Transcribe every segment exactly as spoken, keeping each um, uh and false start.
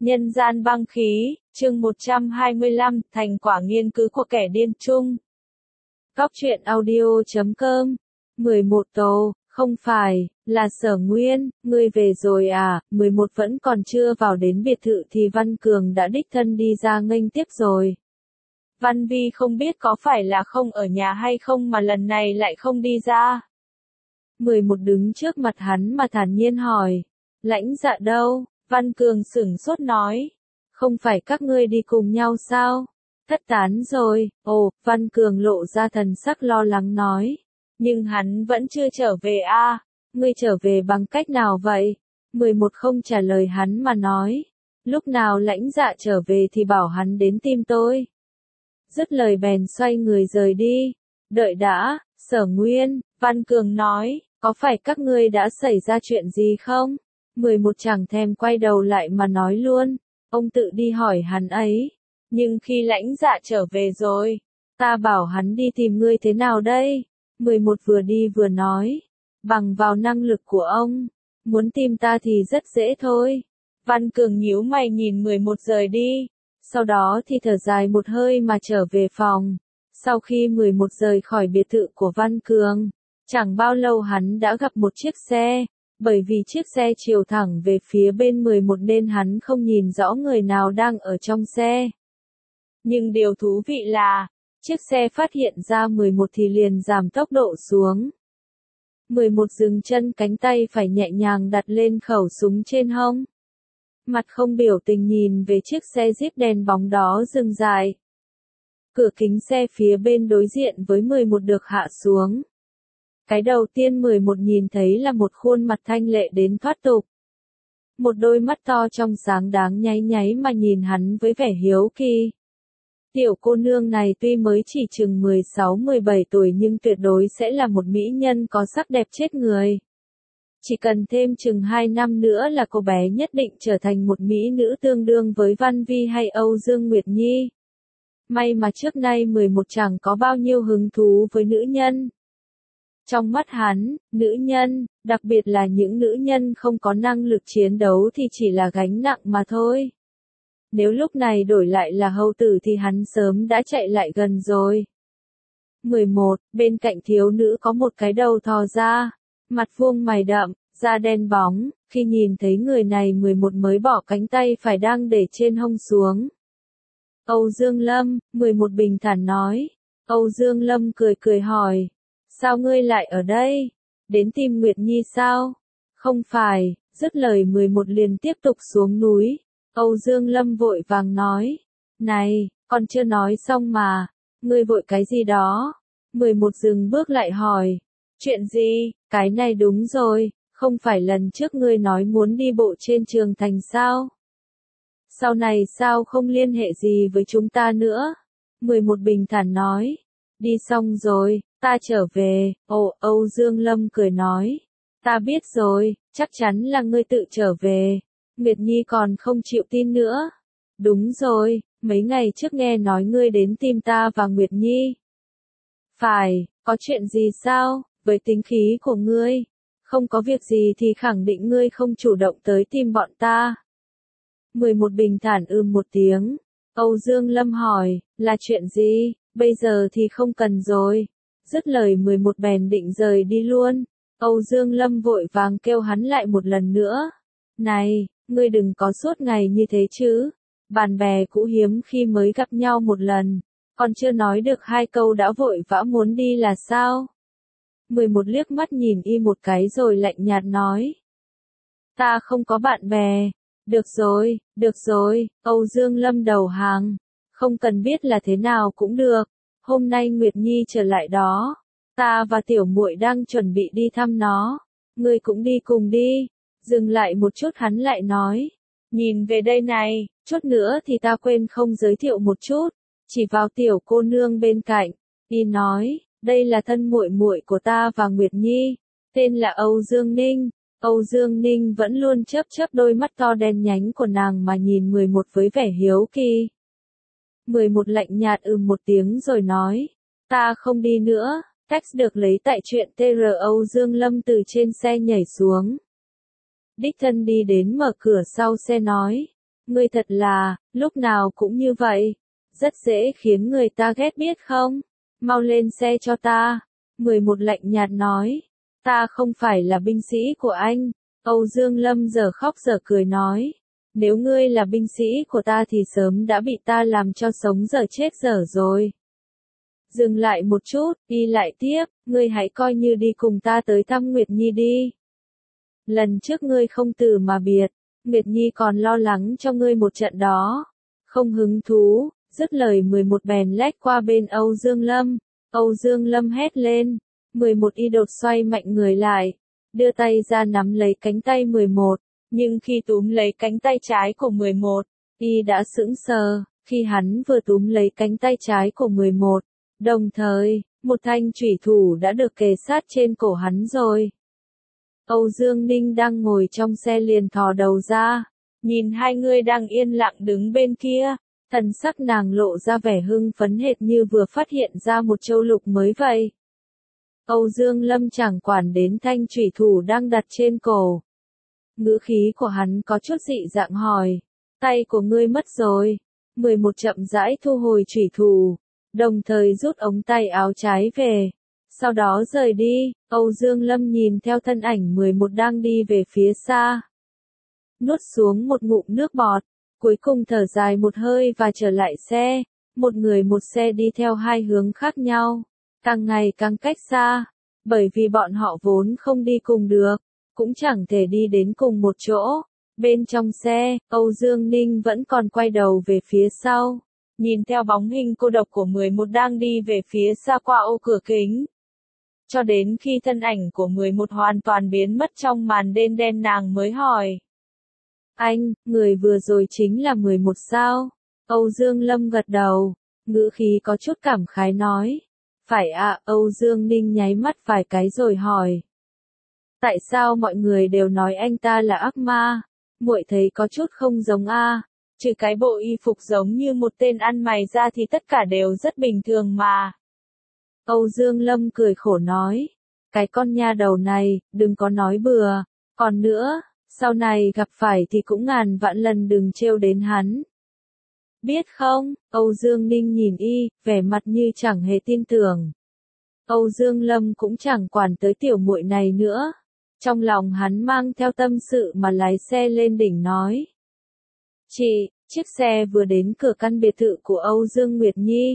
Nhân gian băng khí, chương một trăm hai mươi lăm, thành quả nghiên cứu của kẻ điên chung. Góc truyện audio chấm com. mười một Tố, không phải, là Sở Nguyên, ngươi về rồi à? mười một vẫn còn chưa vào đến biệt thự thì Văn Cường đã đích thân đi ra nghênh tiếp rồi. Văn Vi không biết có phải là không ở nhà hay không mà lần này lại không đi ra. mười một đứng trước mặt hắn mà thản nhiên hỏi, Lãnh Dạ đâu? Văn Cường sửng sốt nói, không phải các ngươi đi cùng nhau sao? Thất tán rồi. Ồ, Văn Cường lộ ra thần sắc lo lắng nói, nhưng hắn vẫn chưa trở về a. À? Ngươi trở về bằng cách nào vậy? mười một không trả lời hắn mà nói, lúc nào Lãnh Dạ trở về thì bảo hắn đến tìm tôi. Dứt lời bèn xoay người rời đi. Đợi đã, Sở Nguyên, Văn Cường nói, có phải các ngươi đã xảy ra chuyện gì không? mười một chẳng thèm quay đầu lại mà nói luôn, ông tự đi hỏi hắn ấy. Nhưng khi Lãnh Dạ trở về rồi, ta bảo hắn đi tìm ngươi thế nào đây? mười một vừa đi vừa nói, bằng vào năng lực của ông, muốn tìm ta thì rất dễ thôi. Văn Cường nhíu mày nhìn mười một rời đi, sau đó thì thở dài một hơi mà trở về phòng. Sau khi mười một rời khỏi biệt thự của Văn Cường, chẳng bao lâu hắn đã gặp một chiếc xe. Bởi vì chiếc xe chiều thẳng về phía bên mười một nên hắn không nhìn rõ người nào đang ở trong xe. Nhưng điều thú vị là, chiếc xe phát hiện ra mười một thì liền giảm tốc độ xuống. mười một dừng chân, cánh tay phải nhẹ nhàng đặt lên khẩu súng trên hông. Mặt không biểu tình nhìn về chiếc xe Jeep đèn bóng đó dừng dài. Cửa kính xe phía bên đối diện với mười một được hạ xuống. Cái đầu tiên mười một nhìn thấy là một khuôn mặt thanh lệ đến thoát tục. Một đôi mắt to trong sáng đáng nháy nháy mà nhìn hắn với vẻ hiếu kỳ. Tiểu cô nương này tuy mới chỉ chừng mười sáu mười bảy tuổi nhưng tuyệt đối sẽ là một mỹ nhân có sắc đẹp chết người. Chỉ cần thêm chừng hai năm nữa là cô bé nhất định trở thành một mỹ nữ tương đương với Văn Vi hay Âu Dương Nguyệt Nhi. May mà trước nay mười một chẳng có bao nhiêu hứng thú với nữ nhân. Trong mắt hắn, nữ nhân, đặc biệt là những nữ nhân không có năng lực chiến đấu thì chỉ là gánh nặng mà thôi. Nếu lúc này đổi lại là hầu tử thì hắn sớm đã chạy lại gần rồi. mười một, bên cạnh thiếu nữ có một cái đầu thò ra, mặt vuông mày đậm, da đen bóng, khi nhìn thấy người này mười một mới bỏ cánh tay phải đang để trên hông xuống. Âu Dương Lâm, mười một bình thản nói. Âu Dương Lâm cười cười hỏi, sao ngươi lại ở đây? Đến tìm Nguyệt Nhi sao? Không phải, dứt lời mười một liền tiếp tục xuống núi. Âu Dương Lâm vội vàng nói, này, còn chưa nói xong mà, ngươi vội cái gì đó? mười một dừng bước lại hỏi, chuyện gì? Cái này đúng rồi, không phải lần trước ngươi nói muốn đi bộ trên Trường Thành sao? Sau này sao không liên hệ gì với chúng ta nữa? mười một bình thản nói, đi xong rồi, ta trở về. Ồ, Âu Dương Lâm cười nói, ta biết rồi, chắc chắn là ngươi tự trở về. Nguyệt Nhi còn không chịu tin nữa. Đúng rồi, mấy ngày trước nghe nói ngươi đến tìm ta và Nguyệt Nhi. Phải, có chuyện gì sao? Với tính khí của ngươi, không có việc gì thì khẳng định ngươi không chủ động tới tìm bọn ta. mười một bình thản ừm một tiếng. Âu Dương Lâm hỏi, là chuyện gì? Bây giờ thì không cần rồi. Dứt lời mười một bèn định rời đi luôn. Âu Dương Lâm vội vàng kêu hắn lại một lần nữa. Này, ngươi đừng có suốt ngày như thế chứ. Bạn bè cũ hiếm khi mới gặp nhau một lần. Còn chưa nói được hai câu đã vội vã muốn đi là sao? mười một liếc mắt nhìn y một cái rồi lạnh nhạt nói. Ta không có bạn bè. Được rồi, được rồi, Âu Dương Lâm đầu hàng. Không cần biết là thế nào cũng được. Hôm nay Nguyệt Nhi trở lại đó. Ta và tiểu muội đang chuẩn bị đi thăm nó. Ngươi cũng đi cùng đi. Dừng lại một chút hắn lại nói. Nhìn về đây này, chút nữa thì ta quên không giới thiệu một chút. Chỉ vào tiểu cô nương bên cạnh. Y nói, đây là thân muội muội của ta và Nguyệt Nhi. Tên là Âu Dương Ninh. Âu Dương Ninh vẫn luôn chớp chớp đôi mắt to đen nhánh của nàng mà nhìn mười một với vẻ hiếu kỳ. mười một lạnh nhạt ừm một tiếng rồi nói, ta không đi nữa. Text được lấy tại truyện tê rờ. Âu Dương Lâm từ trên xe nhảy xuống. Đích thân đi đến mở cửa sau xe nói, ngươi thật là, lúc nào cũng như vậy. Rất dễ khiến người ta ghét biết không? Mau lên xe cho ta. mười một lạnh nhạt nói. Ta không phải là binh sĩ của anh. Âu Dương Lâm giờ khóc giờ cười nói. Nếu ngươi là binh sĩ của ta thì sớm đã bị ta làm cho sống dở chết dở rồi. Dừng lại một chút, đi lại tiếp, ngươi hãy coi như đi cùng ta tới thăm Nguyệt Nhi đi. Lần trước ngươi không từ mà biệt, Nguyệt Nhi còn lo lắng cho ngươi một trận đó. Không hứng thú, dứt lời mười một bèn lách qua bên Âu Dương Lâm. Âu Dương Lâm hét lên, mười một y đột xoay mạnh người lại, đưa tay ra nắm lấy cánh tay mười một, nhưng khi túm lấy cánh tay trái của mười một, y đã sững sờ, khi hắn vừa túm lấy cánh tay trái của mười một, đồng thời, một thanh chủy thủ đã được kề sát trên cổ hắn rồi. Âu Dương Ninh đang ngồi trong xe liền thò đầu ra, nhìn hai người đang yên lặng đứng bên kia, thần sắc nàng lộ ra vẻ hưng phấn hệt như vừa phát hiện ra một châu lục mới vậy. Âu Dương Lâm chẳng quản đến thanh chủy thủ đang đặt trên cổ. Ngữ khí của hắn có chút dị dạng hỏi, tay của ngươi mất rồi. mười một chậm rãi thu hồi chủy thủ, đồng thời rút ống tay áo trái về. Sau đó rời đi, Âu Dương Lâm nhìn theo thân ảnh mười một đang đi về phía xa. Nuốt xuống một ngụm nước bọt, cuối cùng thở dài một hơi và trở lại xe. Một người một xe đi theo hai hướng khác nhau, càng ngày càng cách xa, bởi vì bọn họ vốn không đi cùng được, cũng chẳng thể đi đến cùng một chỗ. Bên trong xe, Âu Dương Ninh vẫn còn quay đầu về phía sau, nhìn theo bóng hình cô độc của mười một đang đi về phía xa qua ô cửa kính. Cho đến khi thân ảnh của mười một hoàn toàn biến mất trong màn đêm đen nàng mới hỏi. Anh, người vừa rồi chính là mười một sao? Âu Dương Lâm gật đầu, ngữ khí có chút cảm khái nói. Phải ạ, Âu Dương Ninh nháy mắt vài cái rồi hỏi. Tại sao mọi người đều nói anh ta là ác ma? Muội thấy có chút không giống a, trừ cái bộ y phục giống như một tên ăn mày ra thì tất cả đều rất bình thường mà. Âu Dương Lâm cười khổ nói, cái con nha đầu này, đừng có nói bừa, còn nữa, sau này gặp phải thì cũng ngàn vạn lần đừng trêu đến hắn. Biết không? Âu Dương Ninh nhìn y, vẻ mặt như chẳng hề tin tưởng. Âu Dương Lâm cũng chẳng quản tới tiểu muội này nữa. Trong lòng hắn mang theo tâm sự mà lái xe lên đỉnh nói. Chị, chiếc xe vừa đến cửa căn biệt thự của Âu Dương Nguyệt Nhi.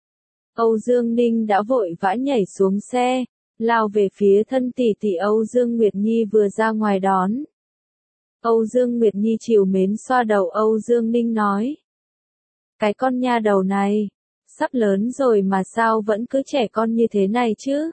Âu Dương Ninh đã vội vã nhảy xuống xe, lao về phía thân tỷ tỷ Âu Dương Nguyệt Nhi vừa ra ngoài đón. Âu Dương Nguyệt Nhi trìu mến xoa đầu Âu Dương Ninh nói. Cái con nha đầu này, sắp lớn rồi mà sao vẫn cứ trẻ con như thế này chứ?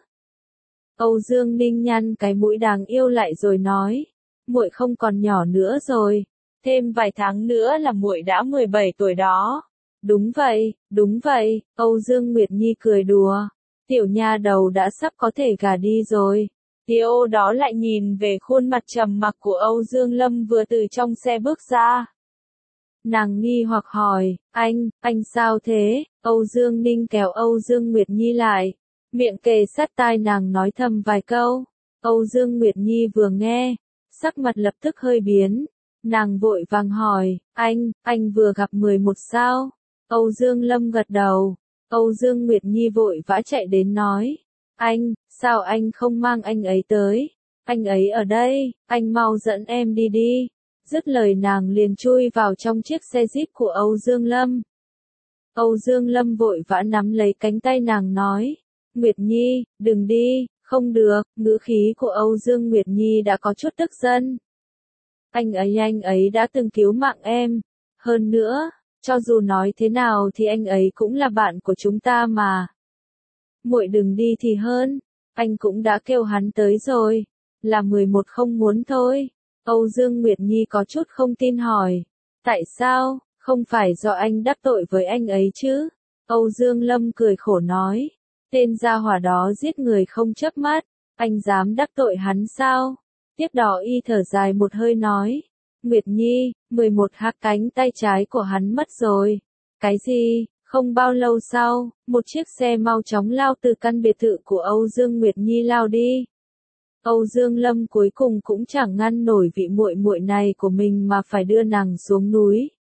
Âu Dương Ninh nhăn cái mũi đáng yêu lại rồi nói, muội không còn nhỏ nữa rồi, thêm vài tháng nữa là muội đã mười bảy tuổi đó. Đúng vậy, đúng vậy, Âu Dương Nguyệt Nhi cười đùa, tiểu nha đầu đã sắp có thể gả đi rồi. Tiêu đó lại nhìn về khuôn mặt trầm mặc của Âu Dương Lâm vừa từ trong xe bước ra. Nàng nghi hoặc hỏi, anh, anh sao thế? Âu Dương Ninh kéo Âu Dương Nguyệt Nhi lại, miệng kề sát tai nàng nói thầm vài câu. Âu Dương Nguyệt Nhi vừa nghe, sắc mặt lập tức hơi biến, nàng vội vàng hỏi, anh, anh vừa gặp mười một sao? Âu Dương Lâm gật đầu, Âu Dương Nguyệt Nhi vội vã chạy đến nói, anh, sao anh không mang anh ấy tới? Anh ấy ở đây, anh mau dẫn em đi đi. Dứt lời nàng liền chui vào trong chiếc xe jeep của Âu Dương Lâm. Âu Dương Lâm vội vã nắm lấy cánh tay nàng nói, Nguyệt Nhi, đừng đi, không được, ngữ khí của Âu Dương Nguyệt Nhi đã có chút tức giận. Anh ấy anh ấy đã từng cứu mạng em, hơn nữa, cho dù nói thế nào thì anh ấy cũng là bạn của chúng ta mà. Muội đừng đi thì hơn, anh cũng đã kêu hắn tới rồi, là mười một không muốn thôi. Âu Dương Nguyệt Nhi có chút không tin hỏi, tại sao, không phải do anh đắc tội với anh ấy chứ? Âu Dương Lâm cười khổ nói, tên gia hỏa đó giết người không chớp mắt, anh dám đắc tội hắn sao? Tiếp đó y thở dài một hơi nói, Nguyệt Nhi, mười một hắc cánh tay trái của hắn mất rồi. Cái gì? Không bao lâu sau, một chiếc xe mau chóng lao từ căn biệt thự của Âu Dương Nguyệt Nhi lao đi. Âu Dương Lâm cuối cùng cũng chẳng ngăn nổi vị muội muội này của mình mà phải đưa nàng xuống núi.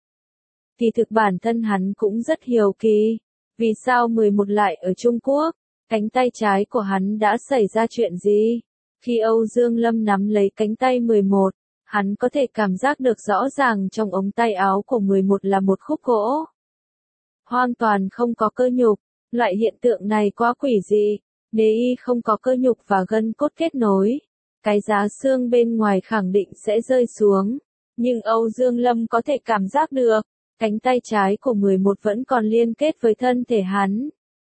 Thì thực bản thân hắn cũng rất hiếu kỳ. Vì sao mười một lại ở Trung Quốc? Cánh tay trái của hắn đã xảy ra chuyện gì? Khi Âu Dương Lâm nắm lấy cánh tay mười một, hắn có thể cảm giác được rõ ràng trong ống tay áo của mười một là một khúc gỗ. Hoàn toàn không có cơ nhục, loại hiện tượng này quá quỷ dị, nếu y không có cơ nhục và gân cốt kết nối, cái giá xương bên ngoài khẳng định sẽ rơi xuống. Nhưng Âu Dương Lâm có thể cảm giác được, cánh tay trái của mười một vẫn còn liên kết với thân thể hắn.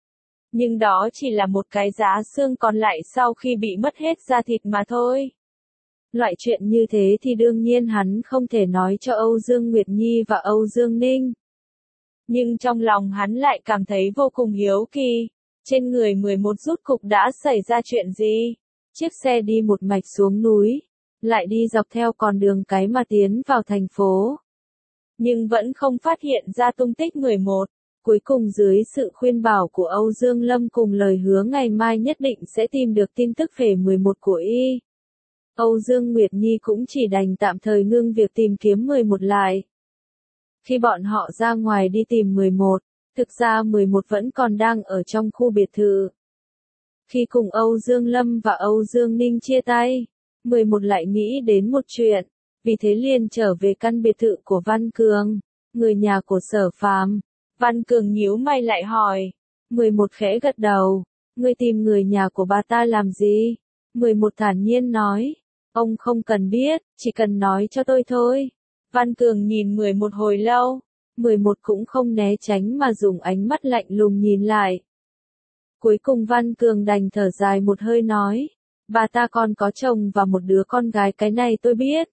Nhưng đó chỉ là một cái giá xương còn lại sau khi bị mất hết da thịt mà thôi. Loại chuyện như thế thì đương nhiên hắn không thể nói cho Âu Dương Nguyệt Nhi và Âu Dương Ninh. Nhưng trong lòng hắn lại cảm thấy vô cùng hiếu kỳ. Trên người mười một rốt cục đã xảy ra chuyện gì? Chiếc xe đi một mạch xuống núi, lại đi dọc theo con đường cái mà tiến vào thành phố. Nhưng vẫn không phát hiện ra tung tích mười một. Cuối cùng dưới sự khuyên bảo của Âu Dương Lâm cùng lời hứa ngày mai nhất định sẽ tìm được tin tức về mười một của y, Âu Dương Nguyệt Nhi cũng chỉ đành tạm thời ngưng việc tìm kiếm mười một lại. Khi bọn họ ra ngoài đi tìm mười một, thực ra mười một vẫn còn đang ở trong khu biệt thự. Khi cùng Âu Dương Lâm và Âu Dương Ninh chia tay, mười một lại nghĩ đến một chuyện, vì thế liền trở về căn biệt thự của Văn Cường, người nhà của Sở Phàm. Văn Cường nhíu mày lại hỏi. mười một khẽ gật đầu. Ngươi tìm người nhà của bà ta làm gì? mười một thản nhiên nói. Ông không cần biết, chỉ cần nói cho tôi thôi. Văn Cường nhìn mười một hồi lâu. mười một cũng không né tránh mà dùng ánh mắt lạnh lùng nhìn lại. Cuối cùng Văn Cường đành thở dài một hơi nói. Bà ta còn có chồng và một đứa con gái, cái này tôi biết.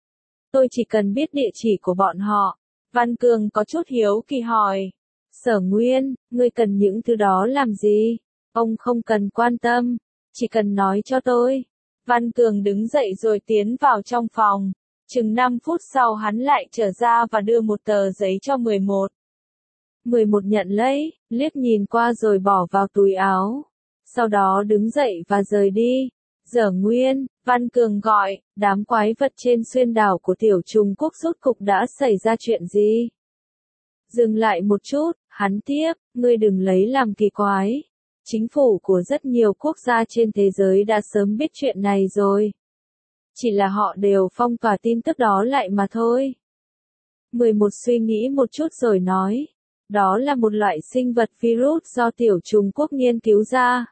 Tôi chỉ cần biết địa chỉ của bọn họ. Văn Cường có chút hiếu kỳ hỏi. Sở Nguyên, ngươi cần những thứ đó làm gì? Ông không cần quan tâm, chỉ cần nói cho tôi. Văn Cường đứng dậy rồi tiến vào trong phòng. Chừng năm phút sau hắn lại trở ra và đưa một tờ giấy cho mười một. mười một nhận lấy, liếc nhìn qua rồi bỏ vào túi áo. Sau đó đứng dậy và rời đi. Sở Nguyên, Văn Cường gọi, đám quái vật trên xuyên đảo của tiểu Trung Quốc rốt cục đã xảy ra chuyện gì? Dừng lại một chút, hắn tiếp, ngươi đừng lấy làm kỳ quái. Chính phủ của rất nhiều quốc gia trên thế giới đã sớm biết chuyện này rồi. Chỉ là họ đều phong tỏa tin tức đó lại mà thôi. mười một suy nghĩ một chút rồi nói. Đó là một loại sinh vật virus do tiểu Trung Quốc nghiên cứu ra.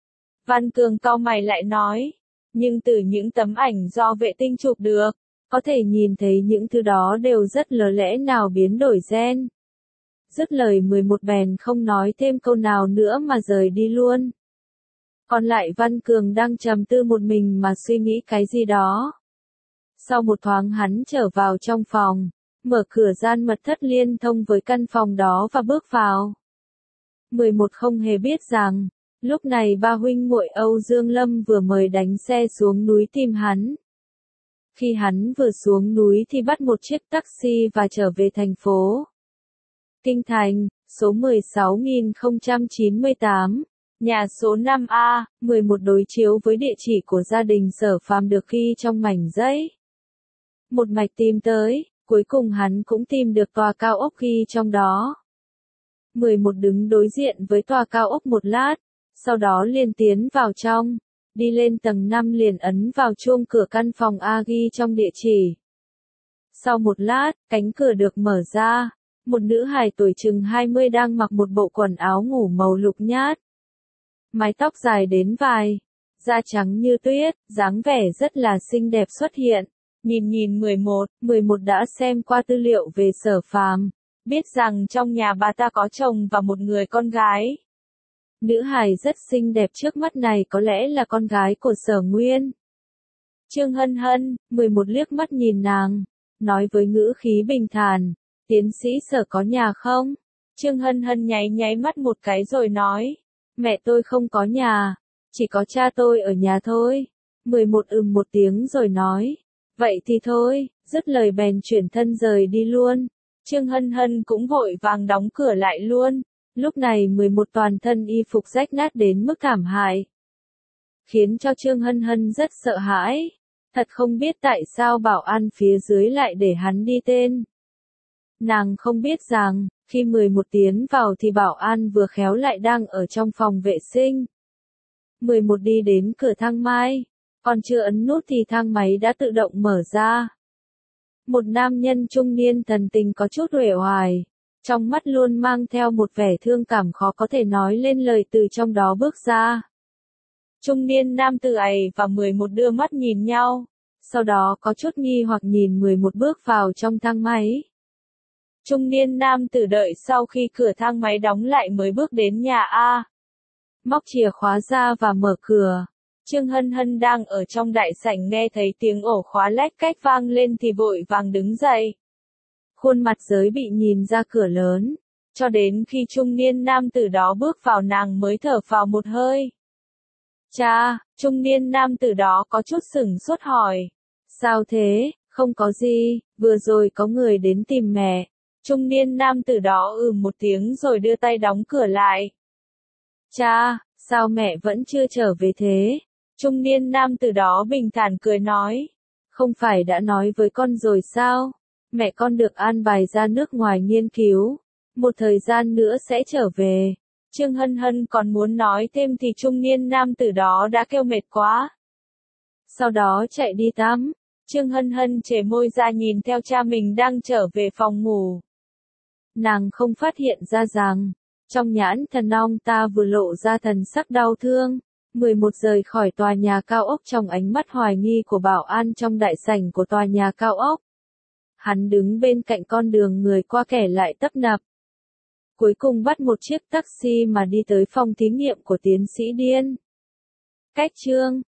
Văn Cường cau mày lại nói. Nhưng từ những tấm ảnh do vệ tinh chụp được, có thể nhìn thấy những thứ đó đều rất lờ lẽ nào biến đổi gen. Dứt lời mười một bèn không nói thêm câu nào nữa mà rời đi luôn. Còn lại Văn Cường đang trầm tư một mình mà suy nghĩ cái gì đó. Sau một thoáng hắn trở vào trong phòng, mở cửa gian mật thất liên thông với căn phòng đó và bước vào. mười một không hề biết rằng, lúc này ba huynh muội Âu Dương Lâm vừa mời đánh xe xuống núi tìm hắn. Khi hắn vừa xuống núi thì bắt một chiếc taxi và trở về thành phố Kinh Thành, số mười sáu nghìn không trăm chín mươi tám, nhà số năm A, mười một đối chiếu với địa chỉ của gia đình Sở Phàm được ghi trong mảnh giấy. Một mạch tìm tới, cuối cùng hắn cũng tìm được tòa cao ốc ghi trong đó. mười một đứng đối diện với tòa cao ốc một lát, sau đó liền tiến vào trong, đi lên tầng năm liền ấn vào chuông cửa căn phòng A ghi trong địa chỉ. Sau một lát, cánh cửa được mở ra. Một nữ hài tuổi chừng hai mươi đang mặc một bộ quần áo ngủ màu lục nhát. Mái tóc dài đến vai, da trắng như tuyết, dáng vẻ rất là xinh đẹp xuất hiện. Nhìn nhìn mười một, mười một đã xem qua tư liệu về Sở Phàm, biết rằng trong nhà bà ta có chồng và một người con gái. Nữ hài rất xinh đẹp trước mắt này có lẽ là con gái của Sở Nguyên. Trương Hân Hân, mười một liếc mắt nhìn nàng, nói với ngữ khí bình thản. Tiến sĩ Sở có nhà không? Trương Hân Hân nháy nháy mắt một cái rồi nói. Mẹ tôi không có nhà, chỉ có cha tôi ở nhà thôi. mười một ừm một tiếng rồi nói. Vậy thì thôi, dứt lời bèn chuyển thân rời đi luôn. Trương Hân Hân cũng vội vàng đóng cửa lại luôn. Lúc này mười một toàn thân y phục rách nát đến mức thảm hại. Khiến cho Trương Hân Hân rất sợ hãi. Thật không biết tại sao bảo an phía dưới lại để hắn đi tên. Nàng không biết rằng, khi mười một tiến vào thì bảo an vừa khéo lại đang ở trong phòng vệ sinh. mười một đi đến cửa thang máy, còn chưa ấn nút thì thang máy đã tự động mở ra. Một nam nhân trung niên thần tình có chút uể oải, trong mắt luôn mang theo một vẻ thương cảm khó có thể nói lên lời từ trong đó bước ra. Trung niên nam tử ấy và mười một đưa mắt nhìn nhau, sau đó có chút nghi hoặc nhìn mười một bước vào trong thang máy. Trung niên nam tử đợi sau khi cửa thang máy đóng lại mới bước đến nhà A. Móc chìa khóa ra và mở cửa. Trương Hân Hân đang ở trong đại sảnh nghe thấy tiếng ổ khóa lách cách vang lên thì vội vàng đứng dậy. Khuôn mặt giới bị nhìn ra cửa lớn, cho đến khi trung niên nam tử đó bước vào nàng mới thở phào một hơi. Cha, trung niên nam tử đó có chút sửng sốt hỏi. Sao thế, không có gì, vừa rồi có người đến tìm mẹ. Trung niên nam tử đó ừ một tiếng rồi đưa tay đóng cửa lại. Cha, sao mẹ vẫn chưa trở về thế? Trung niên nam tử đó bình thản cười nói. Không phải đã nói với con rồi sao? Mẹ con được an bài ra nước ngoài nghiên cứu. Một thời gian nữa sẽ trở về. Trương Hân Hân còn muốn nói thêm thì trung niên nam tử đó đã kêu mệt quá. Sau đó chạy đi tắm. Trương Hân Hân chề môi ra nhìn theo cha mình đang trở về phòng ngủ. Nàng không phát hiện ra rằng, trong nhãn thần ông ta vừa lộ ra thần sắc đau thương. mười một rời khỏi tòa nhà cao ốc trong ánh mắt hoài nghi của bảo an trong đại sảnh của tòa nhà cao ốc. Hắn đứng bên cạnh con đường người qua kẻ lại tấp nập. Cuối cùng bắt một chiếc taxi mà đi tới phòng thí nghiệm của tiến sĩ điên. Cách chương